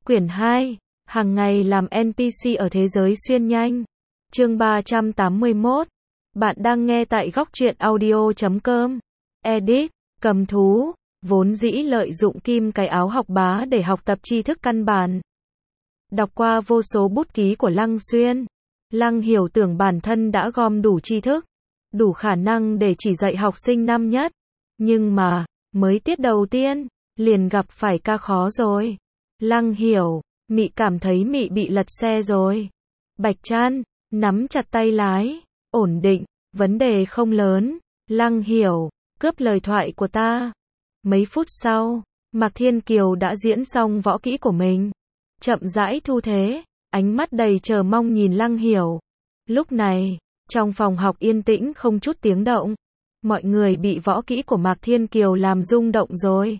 Quyển 2, hàng ngày làm NPC ở thế giới xuyên nhanh. Chương 381. Bạn đang nghe tại góc truyện audio.com. Edit, cầm thú, vốn dĩ lợi dụng kim cái áo học bá để học tập tri thức căn bản. Đọc qua vô số bút ký của Lăng Xuyên, Lăng Hiểu tưởng bản thân đã gom đủ tri thức, đủ khả năng để chỉ dạy học sinh năm nhất. Nhưng mà, mới tiết đầu tiên, liền gặp phải ca khó rồi. Lăng Hiểu, mị cảm thấy mị bị lật xe rồi. Bạch Trăn, nắm chặt tay lái, ổn định, vấn đề không lớn. Lăng Hiểu, cướp lời thoại của ta. Mấy phút sau, Mạc Thiên Kiều đã diễn xong võ kỹ của mình. Chậm rãi thu thế, ánh mắt đầy chờ mong nhìn Lăng Hiểu. Lúc này, trong phòng học yên tĩnh không chút tiếng động. Mọi người bị võ kỹ của Mạc Thiên Kiều làm rung động rồi.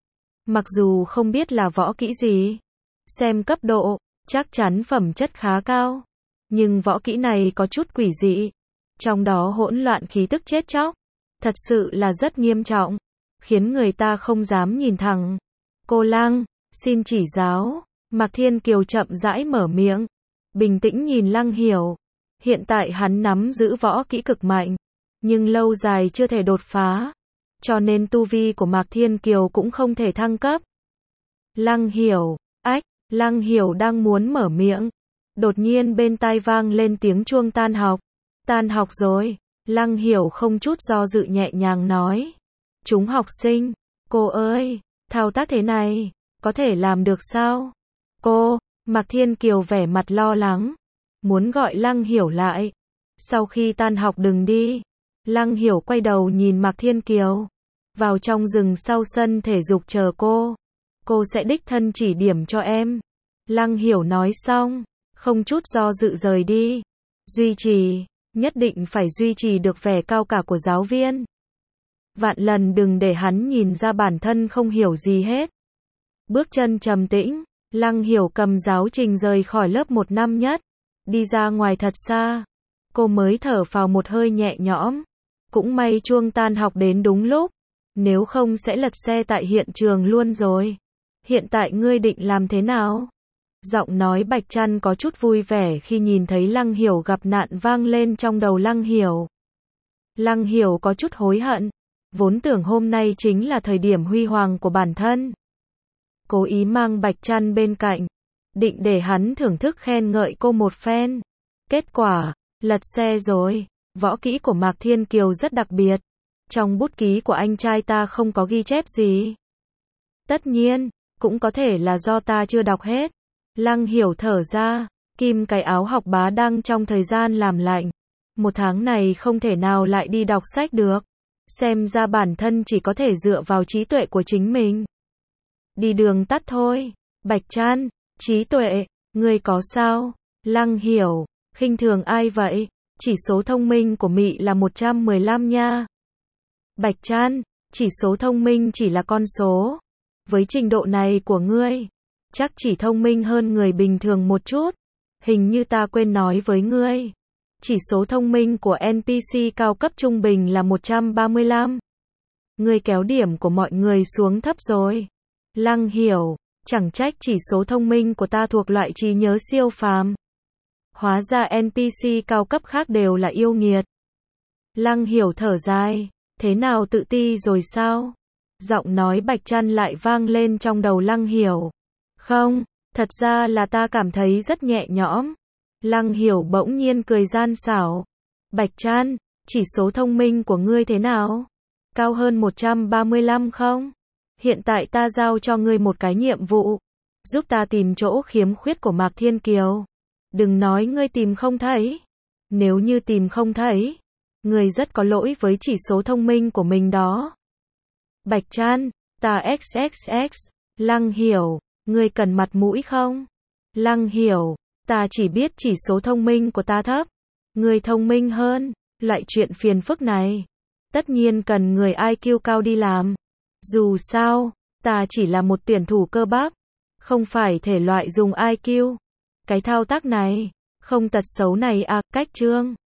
Mặc dù không biết là võ kỹ gì, xem cấp độ, chắc chắn phẩm chất khá cao. Nhưng võ kỹ này có chút quỷ dị. Trong đó hỗn loạn khí tức chết chóc. Thật sự là rất nghiêm trọng. Khiến người ta không dám nhìn thẳng. Cô Lăng, xin chỉ giáo. Mạc Thiên Kiều chậm rãi mở miệng. Bình tĩnh nhìn Lăng Hiểu. Hiện tại hắn nắm giữ võ kỹ cực mạnh. Nhưng lâu dài chưa thể đột phá. Cho nên tu vi của Mạc Thiên Kiều cũng không thể thăng cấp. Lăng Hiểu, Lăng Hiểu đang muốn mở miệng. Đột nhiên bên tai vang lên tiếng chuông tan học. Tan học rồi, Lăng Hiểu không chút do dự nhẹ nhàng nói. Chúng học sinh, cô ơi, thao tác thế này, có thể làm được sao? Cô, Mạc Thiên Kiều vẻ mặt lo lắng. Muốn gọi Lăng Hiểu lại. Sau khi tan học đừng đi. Lăng Hiểu quay đầu nhìn Mạc Thiên Kiều. Vào trong rừng sau sân thể dục chờ cô. Cô sẽ đích thân chỉ điểm cho em. Lăng Hiểu nói xong, không chút do dự rời đi. Duy trì, nhất định phải duy trì được vẻ cao cả của giáo viên. Vạn lần đừng để hắn nhìn ra bản thân không hiểu gì hết. Bước chân trầm tĩnh, Lăng Hiểu cầm giáo trình rời khỏi lớp 1 năm nhất. Đi ra ngoài thật xa. Cô mới thở phào một hơi nhẹ nhõm. Cũng may chuông tan học đến đúng lúc. Nếu không sẽ lật xe tại hiện trường luôn rồi. Hiện tại ngươi định làm thế nào? Giọng nói Bạch Trăn có chút vui vẻ khi nhìn thấy Lăng Hiểu gặp nạn vang lên trong đầu Lăng Hiểu. Lăng Hiểu có chút hối hận. Vốn tưởng hôm nay chính là thời điểm huy hoàng của bản thân. Cố ý mang Bạch Trăn bên cạnh. Định để hắn thưởng thức khen ngợi cô một phen. Kết quả, lật xe rồi. Võ kỹ của Mạc Thiên Kiều rất đặc biệt. Trong bút ký của anh trai ta không có ghi chép gì. Tất nhiên, cũng có thể là do ta chưa đọc hết. Lăng Hiểu thở ra, kim cái áo học bá đang trong thời gian làm lạnh. Một tháng này không thể nào lại đi đọc sách được. Xem ra bản thân chỉ có thể dựa vào trí tuệ của chính mình. Đi đường tắt thôi. Bạch Trăn, trí tuệ, ngươi có sao? Lăng Hiểu, khinh thường ai vậy? Chỉ số thông minh của mị là 115 nha. Bạch Trăn, chỉ số thông minh chỉ là con số. Với trình độ này của ngươi, chắc chỉ thông minh hơn người bình thường một chút. Hình như ta quên nói với ngươi. Chỉ số thông minh của NPC cao cấp trung bình là 135. Ngươi kéo điểm của mọi người xuống thấp rồi. Lăng Hiểu, chẳng trách chỉ số thông minh của ta thuộc loại trí nhớ siêu phàm. Hóa ra NPC cao cấp khác đều là yêu nghiệt. Lăng Hiểu thở dài. Thế nào, tự ti rồi sao? Giọng nói Bạch Trăn lại vang lên trong đầu Lăng Hiểu. Không, thật ra là ta cảm thấy rất nhẹ nhõm. Lăng Hiểu bỗng nhiên cười gian xảo. Bạch Trăn, chỉ số thông minh của ngươi thế nào? Cao hơn 135 không? Hiện tại ta giao cho ngươi một cái nhiệm vụ. Giúp ta tìm chỗ khiếm khuyết của Mạc Thiên Kiều. Đừng nói ngươi tìm không thấy. Nếu như tìm không thấy, ngươi rất có lỗi với chỉ số thông minh của mình đó. Bạch Trăn, ta XXX. Lăng Hiểu, ngươi cần mặt mũi không? Lăng Hiểu, ta chỉ biết chỉ số thông minh của ta thấp. Ngươi thông minh hơn. Loại chuyện phiền phức này, tất nhiên cần người IQ cao đi làm. Dù sao, ta chỉ là một tuyển thủ cơ bắp. Không phải thể loại dùng IQ. Cái thao tác này, không tật xấu này à, cách chương.